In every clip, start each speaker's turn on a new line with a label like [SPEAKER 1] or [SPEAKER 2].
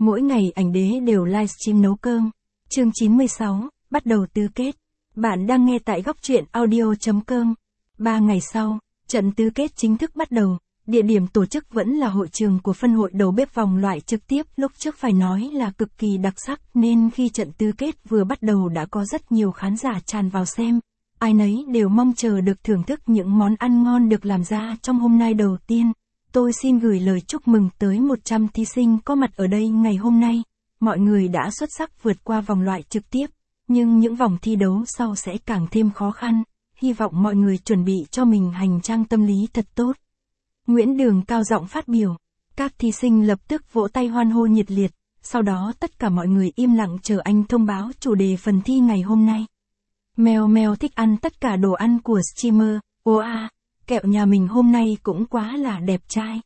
[SPEAKER 1] Mỗi ngày ảnh đế đều livestream nấu cơm. Chương 96, bắt đầu tứ kết. Bạn đang nghe tại góc truyện audio.com. 3 ngày sau, trận tứ kết chính thức bắt đầu. Địa điểm tổ chức vẫn là hội trường của phân hội đầu bếp vòng loại trực tiếp, lúc trước phải nói là cực kỳ đặc sắc, nên khi trận tứ kết vừa bắt đầu đã có rất nhiều khán giả tràn vào xem. Ai nấy đều mong chờ được thưởng thức những món ăn ngon được làm ra trong hôm nay. Đầu tiên, tôi xin gửi lời chúc mừng tới 100 thí sinh có mặt ở đây ngày hôm nay. Mọi người đã xuất sắc vượt qua vòng loại trực tiếp, nhưng những vòng thi đấu sau sẽ càng thêm khó khăn. Hy vọng mọi người chuẩn bị cho mình hành trang tâm lý thật tốt. Nguyễn Đường cao giọng phát biểu. Các thí sinh lập tức vỗ tay hoan hô nhiệt liệt. Sau đó tất cả mọi người im lặng chờ anh thông báo chủ đề phần thi ngày hôm nay. Mèo mèo thích ăn tất cả đồ ăn của streamer. Oa, kẹo nhà mình hôm nay cũng quá là đẹp trai.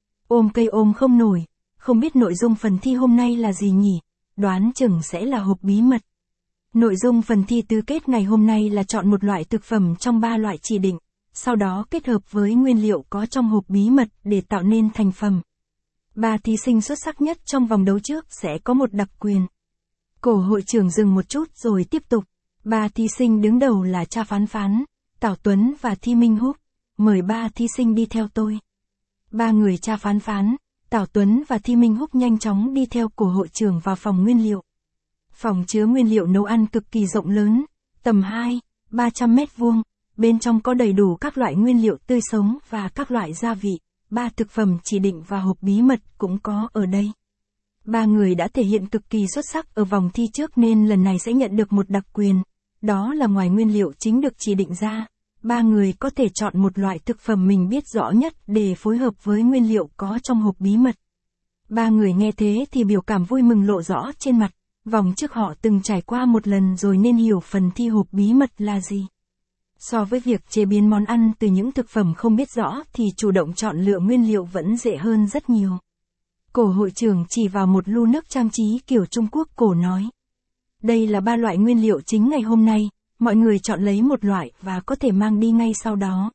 [SPEAKER 1] Ôm cây ôm không nổi. Không biết nội dung phần thi hôm nay là gì nhỉ? Đoán chừng sẽ là hộp bí mật. Nội dung phần thi tứ kết ngày hôm nay là chọn một loại thực phẩm trong 3 loại chỉ định, sau đó kết hợp với nguyên liệu có trong hộp bí mật để tạo nên thành phẩm. 3 thí sinh xuất sắc nhất trong vòng đấu trước sẽ có một đặc quyền. Cổ hội trưởng dừng một chút rồi tiếp tục. 3 thí sinh đứng đầu là Cha Phán Phán, Tảo Tuấn và Thi Minh Húc. Mời 3 thí sinh đi theo tôi. 3 người Cha Phán Phán, Tảo Tuấn và Thi Minh Húc nhanh chóng đi theo cổ hội trưởng vào phòng nguyên liệu. Phòng chứa nguyên liệu nấu ăn cực kỳ rộng lớn, tầm 2-300 mét vuông. Bên trong có đầy đủ các loại nguyên liệu tươi sống và các loại gia vị. 3 thực phẩm chỉ định và hộp bí mật cũng có ở đây. 3 người đã thể hiện cực kỳ xuất sắc ở vòng thi trước nên lần này sẽ nhận được một đặc quyền. Đó là ngoài nguyên liệu chính được chỉ định ra, 3 người có thể chọn một loại thực phẩm mình biết rõ nhất để phối hợp với nguyên liệu có trong hộp bí mật. 3 người nghe thế thì biểu cảm vui mừng lộ rõ trên mặt. Vòng trước họ từng trải qua một lần rồi nên hiểu phần thi hộp bí mật là gì. So với việc chế biến món ăn từ những thực phẩm không biết rõ thì chủ động chọn lựa nguyên liệu vẫn dễ hơn rất nhiều. Cổ hội trưởng chỉ vào một lu nước trang trí kiểu Trung Quốc cổ nói. Đây là 3 loại nguyên liệu chính ngày hôm nay, mọi người chọn lấy một loại và có thể mang đi ngay sau đó.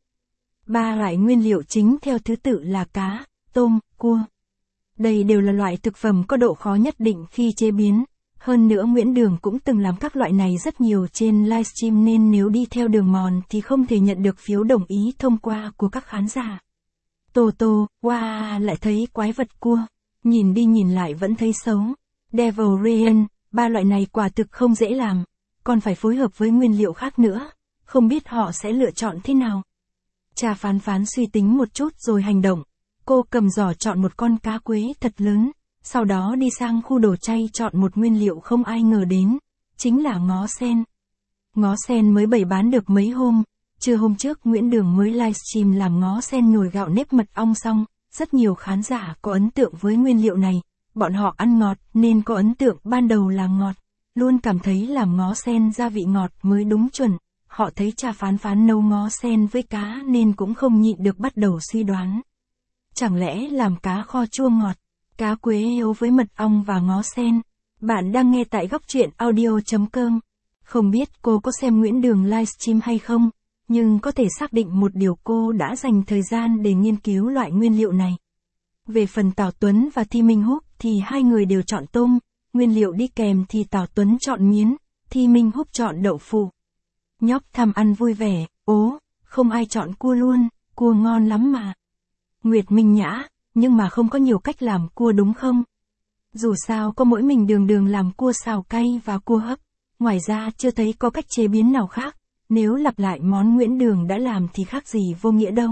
[SPEAKER 1] 3 loại nguyên liệu chính theo thứ tự là cá, tôm, cua. Đây đều là loại thực phẩm có độ khó nhất định khi chế biến. Hơn nữa Nguyễn Đường cũng từng làm các loại này rất nhiều trên livestream nên nếu đi theo đường mòn thì không thể nhận được phiếu đồng ý thông qua của các khán giả. Tô, wow, lại thấy quái vật cua. Nhìn đi nhìn lại vẫn thấy xấu. Devil Rain, 3 loại này quả thực không dễ làm. Còn phải phối hợp với nguyên liệu khác nữa. Không biết họ sẽ lựa chọn thế nào. Cha Phán Phán suy tính một chút rồi hành động. Cô cầm giỏ chọn một con cá quế thật lớn. Sau đó đi sang khu đồ chay chọn một nguyên liệu không ai ngờ đến, chính là ngó sen. Ngó sen mới bày bán được mấy hôm, trưa hôm trước Nguyễn Đường mới livestream làm ngó sen nhồi gạo nếp mật ong xong, rất nhiều khán giả có ấn tượng với nguyên liệu này, bọn họ ăn ngọt nên có ấn tượng ban đầu là ngọt, luôn cảm thấy làm ngó sen gia vị ngọt mới đúng chuẩn, họ thấy Cha Phán Phán nấu ngó sen với cá nên cũng không nhịn được bắt đầu suy đoán. Chẳng lẽ làm cá kho chua ngọt? Cá quế hiếu với mật ong và ngó sen. Bạn đang nghe tại góc truyện audio.com. Không biết cô có xem Nguyễn Đường livestream hay không, nhưng có thể xác định một điều, cô đã dành thời gian để nghiên cứu loại nguyên liệu này. Về phần Tảo Tuấn và Thi Minh Húc thì hai người đều chọn tôm, nguyên liệu đi kèm thì Tảo Tuấn chọn miến, Thi Minh Húc chọn đậu phụ. Nhóc tham ăn vui vẻ, không ai chọn cua luôn, cua ngon lắm mà. Nguyệt Minh Nhã, nhưng mà không có nhiều cách làm cua đúng không? Dù sao có mỗi mình Đường làm cua xào cay và cua hấp, ngoài ra chưa thấy có cách chế biến nào khác, nếu lặp lại món Nguyễn Đường đã làm thì khác gì vô nghĩa đâu.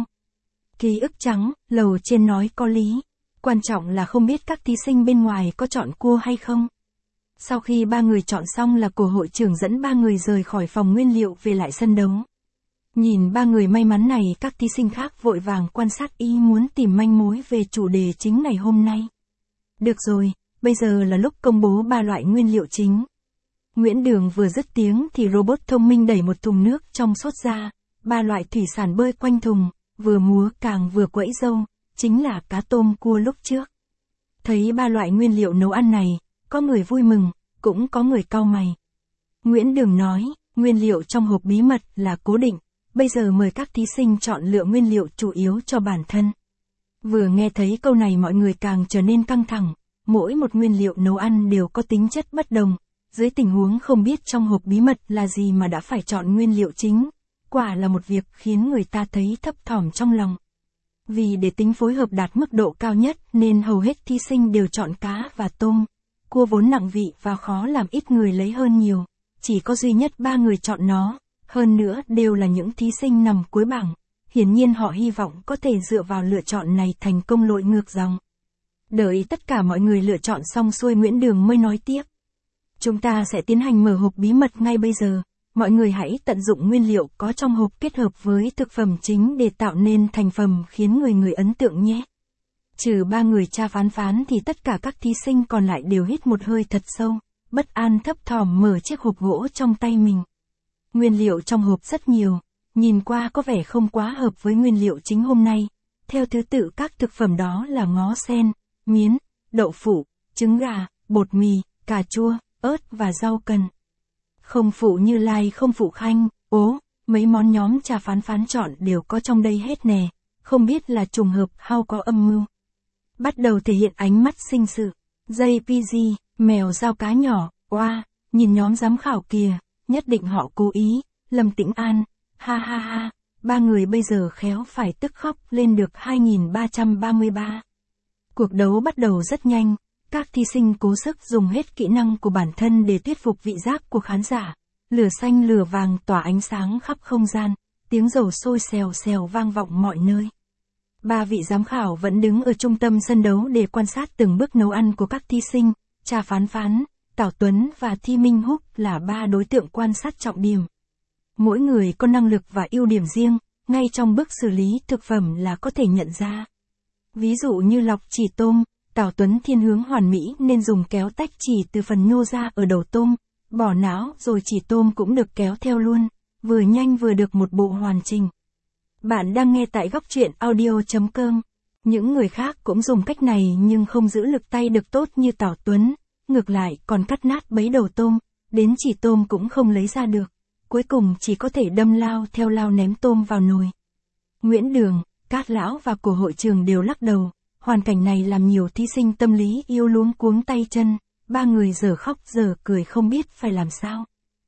[SPEAKER 1] Ký ức trắng, lầu trên nói có lý, quan trọng là không biết các thí sinh bên ngoài có chọn cua hay không. Sau khi 3 người chọn xong là cổ hội trưởng dẫn 3 người rời khỏi phòng nguyên liệu về lại sân đấu. Nhìn 3 người may mắn này, các thí sinh khác vội vàng quan sát ý muốn tìm manh mối về chủ đề chính ngày hôm nay. Được rồi, bây giờ là lúc công bố 3 loại nguyên liệu chính. Nguyễn Đường vừa dứt tiếng thì robot thông minh đẩy một thùng nước trong suốt ra, 3 loại thủy sản bơi quanh thùng, vừa múa càng vừa quẫy râu, chính là cá tôm cua lúc trước. Thấy 3 loại nguyên liệu nấu ăn này, có người vui mừng, cũng có người cau mày. Nguyễn Đường nói, nguyên liệu trong hộp bí mật là cố định. Bây giờ mời các thí sinh chọn lựa nguyên liệu chủ yếu cho bản thân. Vừa nghe thấy câu này mọi người càng trở nên căng thẳng. mỗi một nguyên liệu nấu ăn đều có tính chất bất đồng. Dưới tình huống không biết trong hộp bí mật là gì mà đã phải chọn nguyên liệu chính, quả là một việc khiến người ta thấy thấp thỏm trong lòng. Vì để tính phối hợp đạt mức độ cao nhất nên hầu hết thí sinh đều chọn cá và tôm. Cua vốn nặng vị và khó làm, ít người lấy hơn nhiều. Chỉ có duy nhất 3 người chọn nó, hơn nữa đều là những thí sinh nằm cuối bảng. Hiển nhiên họ hy vọng có thể dựa vào lựa chọn này thành công lội ngược dòng. Đợi tất cả mọi người lựa chọn xong xuôi, Nguyễn Đường mới nói tiếp. Chúng ta sẽ tiến hành mở hộp bí mật ngay bây giờ. Mọi người hãy tận dụng nguyên liệu có trong hộp kết hợp với thực phẩm chính để tạo nên thành phẩm khiến người ấn tượng nhé. Trừ 3 người Cha Phán thì tất cả các thí sinh còn lại đều hít một hơi thật sâu, bất an thấp thỏm mở chiếc hộp gỗ trong tay mình. Nguyên liệu trong hộp rất nhiều, nhìn qua có vẻ không quá hợp với nguyên liệu chính hôm nay. Theo thứ tự các thực phẩm đó là ngó sen, miến, đậu phụ, trứng gà, bột mì, cà chua, ớt và rau cần. Không phụ Như Lai không phụ Khanh, mấy món nhóm Cha Phán chọn đều có trong đây hết nè, không biết là trùng hợp hay có âm mưu. Bắt đầu thể hiện ánh mắt sinh sự, JPG, mèo dao cá nhỏ, nhìn nhóm giám khảo kìa, nhất định họ cố ý, Lâm Tĩnh An, ha ha ha, 3 người bây giờ khéo phải tức khóc lên được 2333. Cuộc đấu bắt đầu rất nhanh. Các thí sinh cố sức dùng hết kỹ năng của bản thân để thuyết phục vị giác của khán giả. Lửa xanh lửa vàng tỏa ánh sáng khắp không gian, tiếng dầu sôi xèo xèo vang vọng mọi nơi. 3 vị giám khảo vẫn đứng ở trung tâm sân đấu để quan sát từng bước nấu ăn của các thí sinh. Cha Phán, Tảo Tuấn và Thi Minh Húc là 3 đối tượng quan sát trọng điểm. Mỗi người có năng lực và ưu điểm riêng, ngay trong bước xử lý thực phẩm là có thể nhận ra. Ví dụ như lọc chỉ tôm, Tảo Tuấn thiên hướng hoàn mỹ nên dùng kéo tách chỉ từ phần nhô ra ở đầu tôm, bỏ não rồi chỉ tôm cũng được kéo theo luôn, vừa nhanh vừa được một bộ hoàn chỉnh. Bạn đang nghe tại góc truyện audio.com. Những người khác cũng dùng cách này nhưng không giữ lực tay được tốt như Tảo Tuấn, ngược lại còn cắt nát bấy đầu tôm, đến chỉ tôm cũng không lấy ra được, cuối cùng chỉ có thể đâm lao theo lao ném tôm vào nồi. Nguyễn Đường, Cát Lão và cổ hội trường đều lắc đầu. Hoàn cảnh này làm nhiều thí sinh tâm lý yếu luống cuống tay chân, 3 người giờ khóc giờ cười không biết phải làm sao.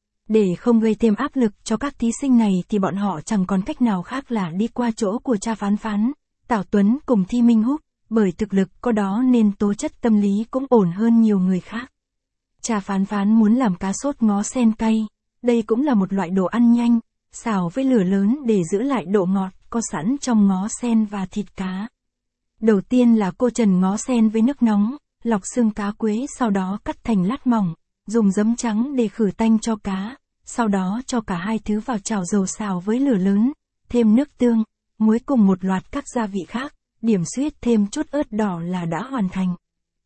[SPEAKER 1] Để không gây thêm áp lực cho các thí sinh này thì bọn họ chẳng còn cách nào khác là đi qua chỗ của Cha Phán, Tảo Tuấn cùng Thi Minh Húc, bởi thực lực có đó nên tố chất tâm lý cũng ổn hơn nhiều người khác. Cha Phán muốn làm cá sốt ngó sen cay, đây cũng là một loại đồ ăn nhanh, xào với lửa lớn để giữ lại độ ngọt có sẵn trong ngó sen và thịt cá. Đầu tiên là cô trần ngó sen với nước nóng, lọc xương cá quế sau đó cắt thành lát mỏng, dùng giấm trắng để khử tanh cho cá, sau đó cho cả hai thứ vào chảo dầu xào với lửa lớn, thêm nước tương, muối cùng một loạt các gia vị khác, điểm xuyết thêm chút ớt đỏ là đã hoàn thành.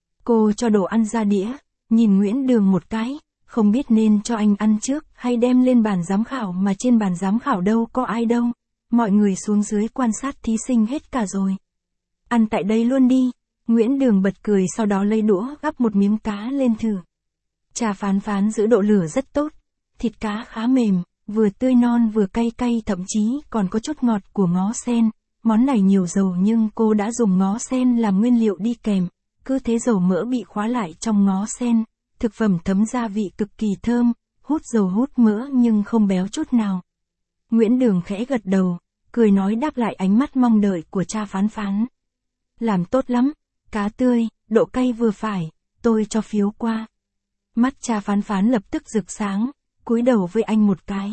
[SPEAKER 1] Cô cho đồ ăn ra đĩa, nhìn Nguyễn Đường một cái, không biết nên cho anh ăn trước hay đem lên bàn giám khảo mà trên bàn giám khảo đâu có ai đâu, mọi người xuống dưới quan sát thí sinh hết cả rồi. Ăn tại đây luôn đi, Nguyễn Đường bật cười sau đó lấy đũa gắp một miếng cá lên thử. Cha Phán giữ độ lửa rất tốt, thịt cá khá mềm, vừa tươi non vừa cay cay thậm chí còn có chút ngọt của ngó sen. Món này nhiều dầu nhưng cô đã dùng ngó sen làm nguyên liệu đi kèm, cứ thế dầu mỡ bị khóa lại trong ngó sen, thực phẩm thấm gia vị cực kỳ thơm, hút dầu hút mỡ nhưng không béo chút nào. Nguyễn Đường khẽ gật đầu, cười nói đáp lại ánh mắt mong đợi của Cha Phán. Làm tốt lắm, cá tươi, độ cay vừa phải, tôi cho phiếu qua. Mắt Cha Phán lập tức rực sáng, cúi đầu với anh một cái.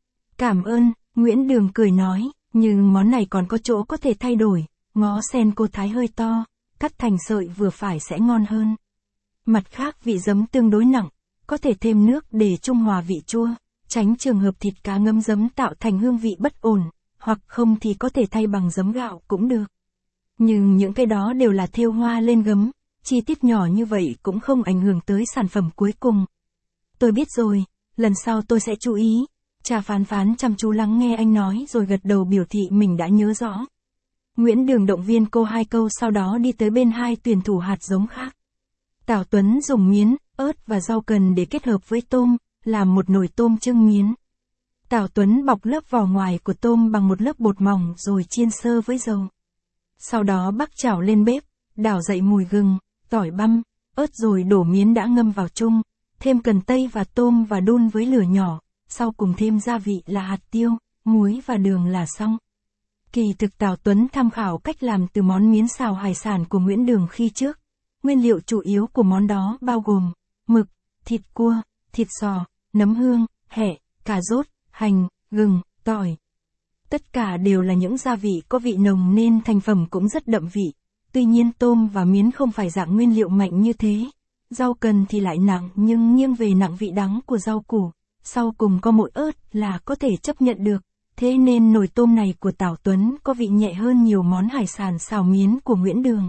[SPEAKER 1] Cảm ơn, Nguyễn Đường cười nói, nhưng món này còn có chỗ có thể thay đổi, ngó sen cô thái hơi to, cắt thành sợi vừa phải sẽ ngon hơn. Mặt khác vị giấm tương đối nặng, có thể thêm nước để trung hòa vị chua, tránh trường hợp thịt cá ngấm giấm tạo thành hương vị bất ổn, hoặc không thì có thể thay bằng giấm gạo cũng được. Nhưng những cái đó đều là thêu hoa lên gấm, chi tiết nhỏ như vậy cũng không ảnh hưởng tới sản phẩm cuối cùng. Tôi biết rồi, lần sau tôi sẽ chú ý. Cha Phán chăm chú lắng nghe anh nói rồi gật đầu biểu thị mình đã nhớ rõ. Nguyễn Đường động viên cô 2 câu sau đó đi tới bên 2 tuyển thủ hạt giống khác. Tảo Tuấn dùng miến, ớt và rau cần để kết hợp với tôm, làm một nồi tôm trưng miến. Tảo Tuấn bọc lớp vỏ ngoài của tôm bằng một lớp bột mỏng rồi chiên sơ với dầu. Sau đó bắc chảo lên bếp, đảo dậy mùi gừng, tỏi băm, ớt rồi đổ miến đã ngâm vào chung, thêm cần tây và tôm và đun với lửa nhỏ, sau cùng thêm gia vị là hạt tiêu, muối và đường là xong. Kỳ thực Tào Tuấn tham khảo cách làm từ món miến xào hải sản của Nguyễn Đường khi trước. Nguyên liệu chủ yếu của món đó bao gồm mực, thịt cua, thịt sò, nấm hương, hẹ, cà rốt, hành, gừng, tỏi. Tất cả đều là những gia vị có vị nồng nên thành phẩm cũng rất đậm vị. Tuy nhiên tôm và miến không phải dạng nguyên liệu mạnh như thế. Rau cần thì lại nặng nhưng nghiêng về nặng vị đắng của rau củ. Sau cùng có mỗi ớt là có thể chấp nhận được. Thế nên nồi tôm này của Tào Tuấn có vị nhẹ hơn nhiều món hải sản xào miến của Nguyễn Đường.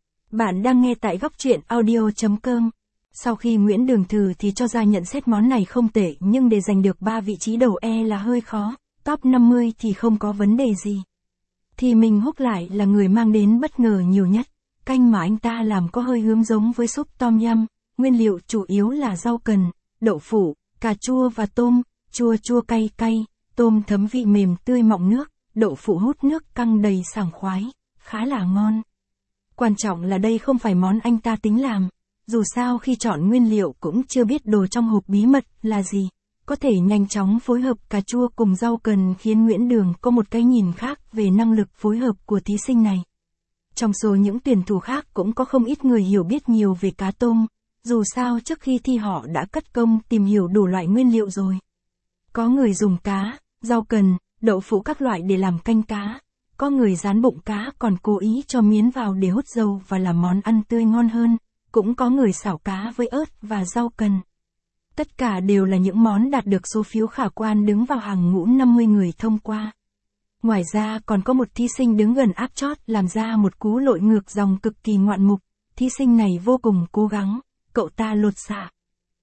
[SPEAKER 1] Bạn đang nghe tại góc truyện audio.com. Sau khi Nguyễn Đường thử thì cho ra nhận xét món này không tệ nhưng để giành được 3 vị trí đầu là hơi khó. Top 50 thì không có vấn đề gì. Thì mình Húc lại là người mang đến bất ngờ nhiều nhất. Canh mà anh ta làm có hơi hướng giống với súp tom yum. Nguyên liệu chủ yếu là rau cần, đậu phụ, cà chua và tôm, chua chua cay cay, tôm thấm vị mềm tươi mọng nước, đậu phụ hút nước căng đầy sảng khoái, khá là ngon. Quan trọng là đây không phải món anh ta tính làm. Dù sao khi chọn nguyên liệu cũng chưa biết đồ trong hộp bí mật là gì. Có thể nhanh chóng phối hợp cà chua cùng rau cần khiến Nguyễn Đường có một cái nhìn khác về năng lực phối hợp của thí sinh này. Trong số những tuyển thủ khác cũng có không ít người hiểu biết nhiều về cá tôm, dù sao trước khi thi họ đã cất công tìm hiểu đủ loại nguyên liệu rồi. Có người dùng cá, rau cần, đậu phụ các loại để làm canh cá, có người rán bụng cá còn cố ý cho miến vào để hút dầu và làm món ăn tươi ngon hơn, cũng có người xào cá với ớt và rau cần. Tất cả đều là những món đạt được số phiếu khả quan đứng vào hàng ngũ 50 người thông qua. Ngoài ra còn có một thí sinh đứng gần áp chót làm ra một cú lội ngược dòng cực kỳ ngoạn mục. Thí sinh này vô cùng cố gắng, cậu ta lột xả,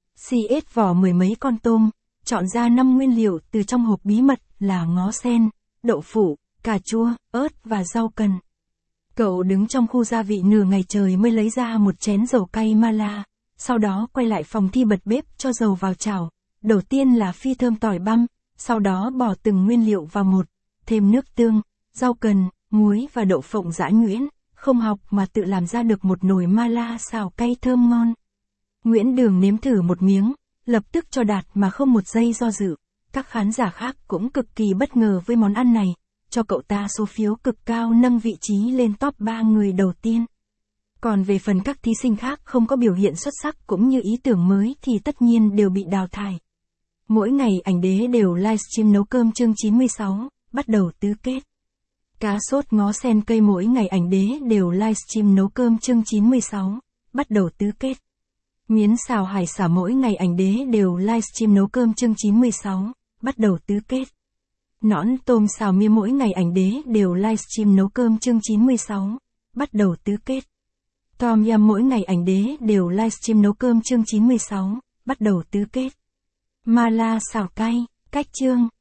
[SPEAKER 1] xiết vỏ mười mấy con tôm, chọn ra 5 nguyên liệu từ trong hộp bí mật là ngó sen, đậu phụ, cà chua, ớt và rau cần. Cậu đứng trong khu gia vị nửa ngày trời mới lấy ra một chén dầu cay Mala. Sau đó quay lại phòng thi bật bếp cho dầu vào chảo. Đầu tiên là phi thơm tỏi băm, sau đó bỏ từng nguyên liệu vào một, thêm nước tương, rau cần, muối và đậu phộng giã nhuyễn, không học mà tự làm ra được một nồi Mala xào cay thơm ngon. Nguyễn Đường nếm thử một miếng, lập tức cho đạt mà không một giây do dự. Các khán giả khác cũng cực kỳ bất ngờ với món ăn này, cho cậu ta số phiếu cực cao nâng vị trí lên top 3 người đầu tiên. Còn về phần các thí sinh khác không có biểu hiện xuất sắc cũng như ý tưởng mới thì tất nhiên đều bị đào thải. Mỗi ngày ảnh đế đều livestream nấu cơm chương 96, bắt đầu tứ kết. Cá sốt ngó sen cây mỗi ngày ảnh đế đều livestream nấu cơm chương 96, bắt đầu tứ kết. Miến xào hải sản mỗi ngày ảnh đế đều livestream nấu cơm chương 96, bắt đầu tứ kết. Nõn tôm xào mía mỗi ngày ảnh đế đều livestream nấu cơm chương 96, bắt đầu tứ kết. Tom yum mỗi ngày ảnh đế đều livestream nấu cơm chương 96, bắt đầu tứ kết. Mala xào cay, cách chương.